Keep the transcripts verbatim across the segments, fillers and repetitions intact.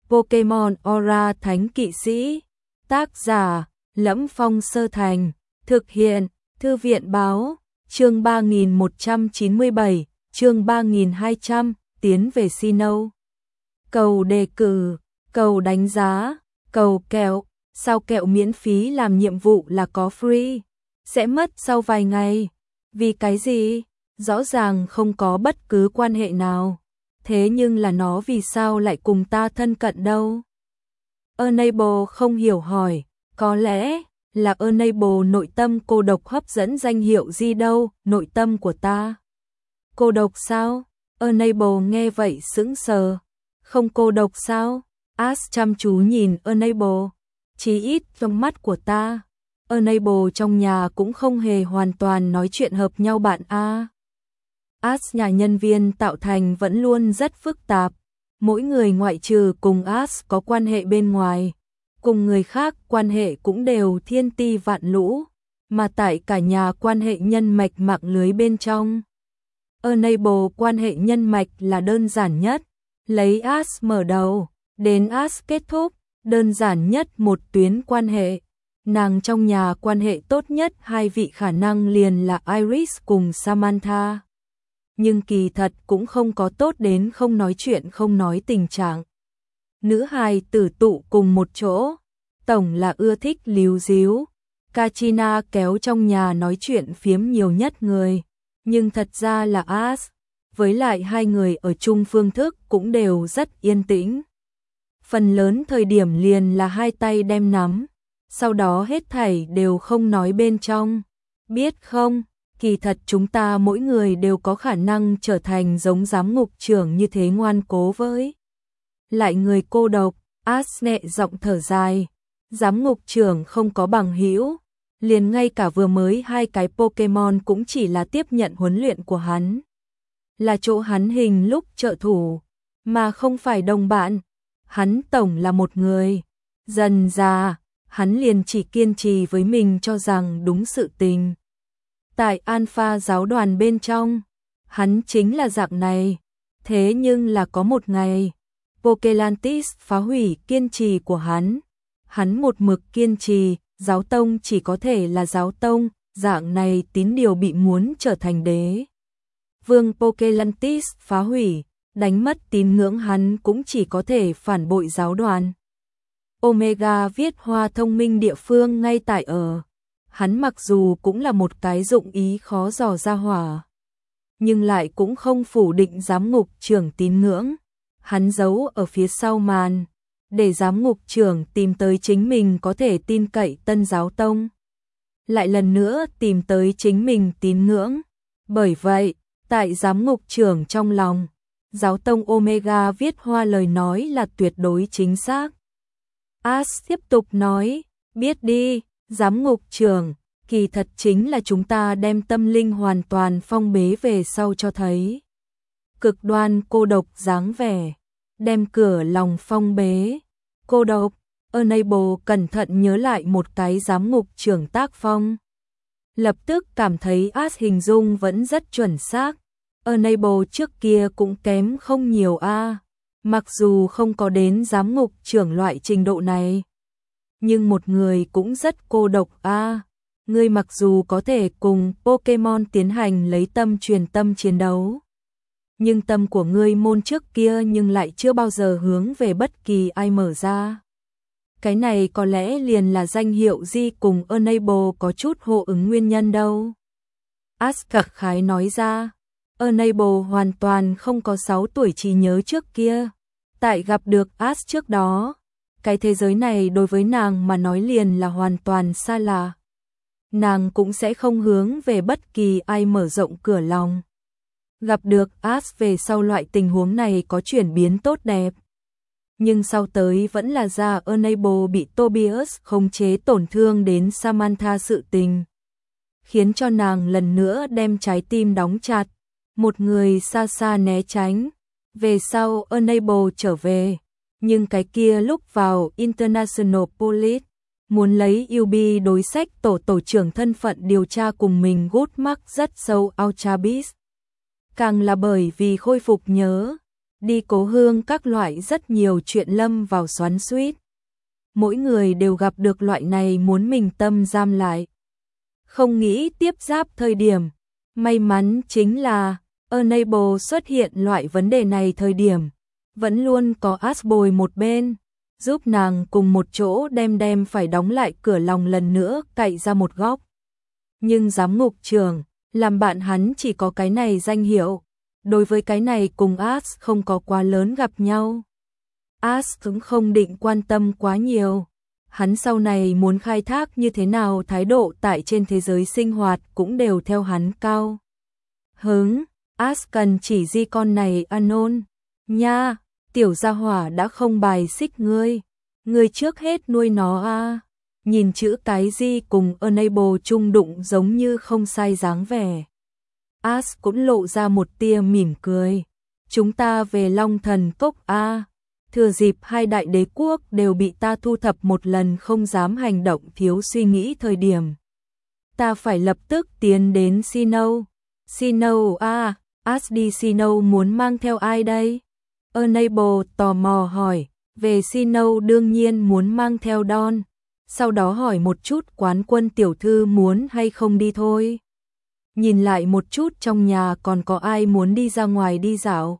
Pokemon Aura Thánh Kỵ Sĩ. Tác giả: Lẫm Phong Sơ Thành. Thực hiện: Thư viện báo. Chương ba nghìn một trăm chín mươi bảy, chương ba nghìn hai trăm, tiến về Sinnoh. Cầu đề cử, cầu đánh giá, cầu kẹo. Sao kẹo miễn phí làm nhiệm vụ là có free? Sẽ mất sau vài ngày. Vì cái gì? Rõ ràng không có bất cứ quan hệ nào. Thế nhưng là nó vì sao lại cùng ta thân cận đâu? Enable không hiểu hỏi. Có lẽ là Enable nội tâm cô độc hấp dẫn danh hiệu gì đâu, nội tâm của ta. Cô độc sao? Enable nghe vậy sững sờ. Không cô độc sao? Ash chăm chú nhìn Enable. Chí ít trong mắt của ta, Enable trong nhà cũng không hề hoàn toàn nói chuyện hợp nhau bạn a. Ash nhà nhân viên tạo thành vẫn luôn rất phức tạp. Mỗi người ngoại trừ cùng Ash có quan hệ bên ngoài, cùng người khác quan hệ cũng đều thiên ti vạn lũ, mà tại cả nhà quan hệ nhân mạch mạng lưới bên trong. Enable quan hệ nhân mạch là đơn giản nhất, lấy Ash mở đầu, đến Ash kết thúc, đơn giản nhất một tuyến quan hệ. Nàng trong nhà quan hệ tốt nhất hai vị khả năng liền là Iris cùng Samantha. Nhưng kỳ thật cũng không có tốt đến không nói chuyện không nói tình trạng. Nữ hài tử tụ cùng một chỗ, tổng là ưa thích líu díu. Katrina kéo trong nhà nói chuyện phiếm nhiều nhất người, nhưng thật ra là Ash, với lại hai người ở chung phương thức cũng đều rất yên tĩnh. Phần lớn thời điểm liền là hai tay đem nắm, sau đó hết thảy đều không nói bên trong. Biết không, kỳ thật chúng ta mỗi người đều có khả năng trở thành giống giám ngục trưởng như thế ngoan cố với lại người cô độc. Ash nhẹ giọng thở dài. Giám ngục trưởng không có bằng hữu, liền ngay cả vừa mới hai cái Pokemon cũng chỉ là tiếp nhận huấn luyện của hắn, là chỗ hắn hình lúc trợ thủ, mà không phải đồng bạn. Hắn tổng là một người. Dần ra, hắn liền chỉ kiên trì với mình cho rằng đúng sự tình. Tại Alpha giáo đoàn bên trong, hắn chính là dạng này. Thế nhưng là có một ngày, Pokelantis phá hủy kiên trì của hắn. Hắn một mực kiên trì, giáo tông chỉ có thể là giáo tông, dạng này tín điều bị muốn trở thành đế vương Pokelantis phá hủy, đánh mất tín ngưỡng hắn cũng chỉ có thể phản bội giáo đoàn. Omega viết hoa thông minh địa phương ngay tại ở. Hắn mặc dù cũng là một cái dụng ý khó dò ra hỏa, nhưng lại cũng không phủ định giám ngục trưởng tín ngưỡng. Hắn giấu ở phía sau màn, để giám ngục trưởng tìm tới chính mình có thể tin cậy tân giáo tông, lại lần nữa tìm tới chính mình tín ngưỡng. Bởi vậy, tại giám ngục trưởng trong lòng, giáo tông Omega viết hoa lời nói là tuyệt đối chính xác. Ash tiếp tục nói, biết đi, giám ngục trưởng, kỳ thật chính là chúng ta đem tâm linh hoàn toàn phong bế về sau cho thấy. Cực đoan cô độc dáng vẻ, đem cửa lòng phong bế. Cô độc, Enable cẩn thận nhớ lại một cái giám ngục trưởng tác phong. Lập tức cảm thấy Ash hình dung vẫn rất chuẩn xác. Enable trước kia cũng kém không nhiều a. Mặc dù không có đến giám ngục trưởng loại trình độ này, nhưng một người cũng rất cô độc a. Ngươi mặc dù có thể cùng Pokemon tiến hành lấy tâm truyền tâm chiến đấu, nhưng tâm của ngươi môn trước kia nhưng lại chưa bao giờ hướng về bất kỳ ai mở ra. Cái này có lẽ liền là danh hiệu Di cùng Enable có chút hô ứng nguyên nhân đâu. Ash khặc khái nói ra. Enable hoàn toàn không có sáu tuổi trí nhớ trước kia. Tại gặp được Ash trước đó, cái thế giới này đối với nàng mà nói liền là hoàn toàn xa lạ. Nàng cũng sẽ không hướng về bất kỳ ai mở rộng cửa lòng. Gặp được Ash về sau loại tình huống này có chuyển biến tốt đẹp. Nhưng sau tới vẫn là ra Enable bị Tobias khống chế tổn thương đến Samantha sự tình, khiến cho nàng lần nữa đem trái tim đóng chặt. Một người xa xa né tránh. Về sau Enable trở về, nhưng cái kia lúc vào International Police, muốn lấy u bê đối sách tổ tổ trưởng thân phận điều tra cùng mình gút mắc rất sâu Ultra Beast. Càng là bởi vì khôi phục nhớ, đi cố hương các loại rất nhiều chuyện lâm vào xoắn xuýt. Mỗi người đều gặp được loại này muốn mình tâm giam lại. Không nghĩ tiếp giáp thời điểm. May mắn chính là Enable xuất hiện loại vấn đề này thời điểm. Vẫn luôn có Ash bồi một bên, giúp nàng cùng một chỗ đem đem phải đóng lại cửa lòng lần nữa cậy ra một góc. Nhưng giám ngục trưởng, làm bạn hắn chỉ có cái này danh hiệu. Đối với cái này cùng Ash không có quá lớn gặp nhau. Ash cũng không định quan tâm quá nhiều. Hắn sau này muốn khai thác như thế nào thái độ tại trên thế giới sinh hoạt cũng đều theo hắn cao hứng. Ash cần chỉ di con này Anon. Nha, tiểu gia hỏa đã không bài xích ngươi. Ngươi trước hết nuôi nó a. À. Nhìn chữ cái di cùng Enable chung đụng giống như không sai dáng vẻ. Ash cũng lộ ra một tia mỉm cười. Chúng ta về Long Thần Cốc a. À. Thừa dịp hai đại đế quốc đều bị ta thu thập một lần không dám hành động thiếu suy nghĩ thời điểm. Ta phải lập tức tiến đến Sinnoh. Sinnoh a, Ash đi Sinnoh muốn mang theo ai đây? Enable tò mò hỏi, về Sinnoh đương nhiên muốn mang theo Dawn. Sau đó hỏi một chút quán quân tiểu thư muốn hay không đi thôi. Nhìn lại một chút trong nhà còn có ai muốn đi ra ngoài đi dạo.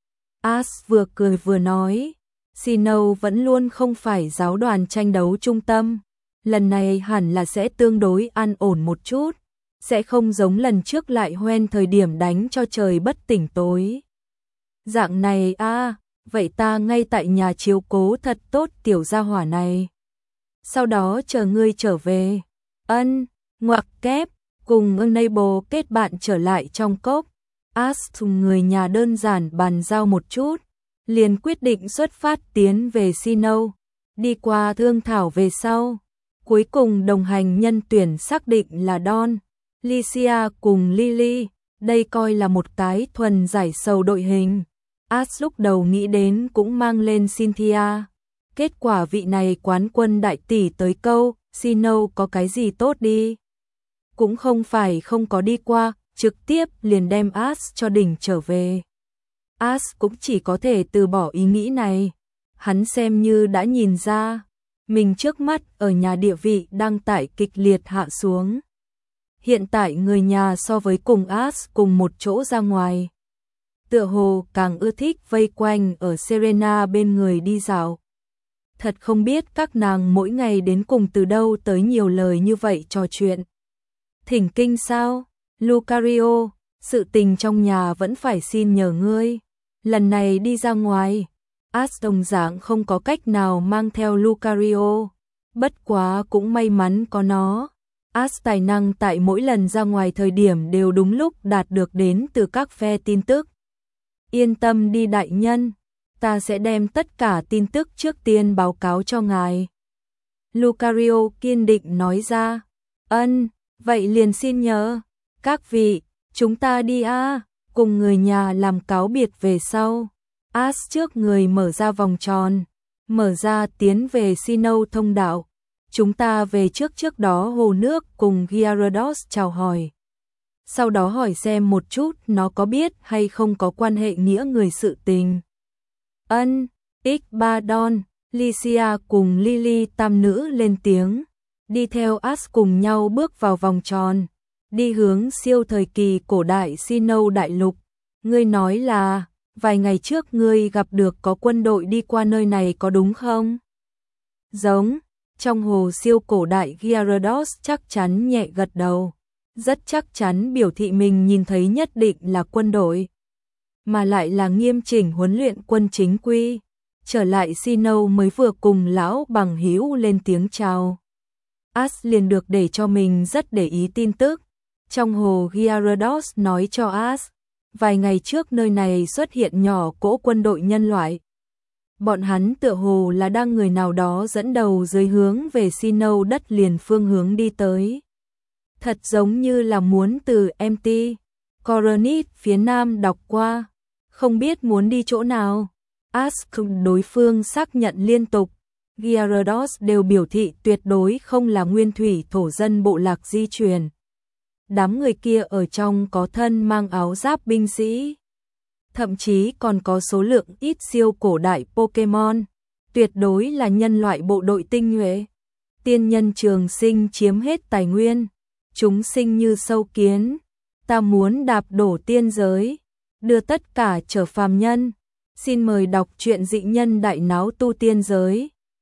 Ash vừa cười vừa nói, Sinnoh vẫn luôn không phải giáo đoàn tranh đấu trung tâm. Lần này hẳn là sẽ tương đối an ổn một chút. Sẽ không giống lần trước lại hoen thời điểm đánh cho trời bất tỉnh tối. Dạng này a, à, vậy ta ngay tại nhà chiếu cố thật tốt tiểu gia hỏa này. Sau đó chờ ngươi trở về. Ân, ngoặc kép, cùng Enable kết bạn trở lại trong cốc. Ash cùng người nhà đơn giản bàn giao một chút. Liền quyết định xuất phát tiến về Sinnoh. Đi qua thương thảo về sau. Cuối cùng đồng hành nhân tuyển xác định là Dawn, Lycia cùng Lily. Đây coi là một cái thuần giải sầu đội hình. Ash lúc đầu nghĩ đến cũng mang lên Cynthia. Kết quả vị này quán quân đại tỷ tới câu, Sinnoh có cái gì tốt đi. Cũng không phải không có đi qua, trực tiếp liền đem Ash cho đỉnh trở về. Ash cũng chỉ có thể từ bỏ ý nghĩ này. Hắn xem như đã nhìn ra, mình trước mắt ở nhà địa vị đang tại kịch liệt hạ xuống. Hiện tại người nhà so với cùng Ash cùng một chỗ ra ngoài. Tựa hồ càng ưa thích vây quanh ở Serena bên người đi dạo. Thật không biết các nàng mỗi ngày đến cùng từ đâu tới nhiều lời như vậy trò chuyện. Thỉnh kinh sao? Lucario, sự tình trong nhà vẫn phải xin nhờ ngươi. Lần này đi ra ngoài, Ash đồng dạng không có cách nào mang theo Lucario. Bất quá cũng may mắn có nó. Ash tài năng tại mỗi lần ra ngoài thời điểm đều đúng lúc đạt được đến từ các phe tin tức. Yên tâm đi đại nhân, ta sẽ đem tất cả tin tức trước tiên báo cáo cho ngài. Lucario kiên định nói ra. Ân, vậy liền xin nhờ. Các vị, chúng ta đi a. À. Cùng người nhà làm cáo biệt về sau. Ash trước người mở ra vòng tròn, mở ra tiến về Sinnoh thông đạo. Chúng ta về trước trước đó hồ nước cùng Gyarados chào hỏi. Sau đó hỏi xem một chút nó có biết hay không có quan hệ nghĩa người sự tình. Ân, ích ba Dawn, Lycia cùng Lily tam nữ lên tiếng. Đi theo Ash cùng nhau bước vào vòng tròn. Đi hướng siêu thời kỳ cổ đại Sinnoh đại lục. Ngươi nói là, vài ngày trước ngươi gặp được có quân đội đi qua nơi này có đúng không? Giống, trong hồ siêu cổ đại Gyarados chắc chắn nhẹ gật đầu. Rất chắc chắn biểu thị mình nhìn thấy nhất định là quân đội. Mà lại là nghiêm chỉnh huấn luyện quân chính quy. Trở lại Sinnoh mới vừa cùng lão bằng hữu lên tiếng chào. Ash liền được để cho mình rất để ý tin tức. Trong hồ Gyarados nói cho Ash, vài ngày trước nơi này xuất hiện nhỏ cỗ quân đội nhân loại. Bọn hắn tựa hồ là đang người nào đó dẫn đầu dưới hướng về Sinnoh đất liền phương hướng đi tới. Thật giống như là muốn từ em tê Coronet phía nam đọc qua, không biết muốn đi chỗ nào. Ask đối phương xác nhận liên tục, Gyarados đều biểu thị tuyệt đối không là nguyên thủy thổ dân bộ lạc di truyền. Đám người kia ở trong có thân mang áo giáp binh sĩ. thậm chí còn có số lượng ít siêu cổ đại Pokemon, tuyệt đối là nhân loại bộ đội tinh nhuệ. Tiên nhân trường sinh chiếm hết tài nguyên, chúng sinh như sâu kiến, ta muốn đạp đổ tiên giới, đưa tất cả trở phàm nhân. Xin mời đọc truyện Dị nhân đại náo tu tiên giới.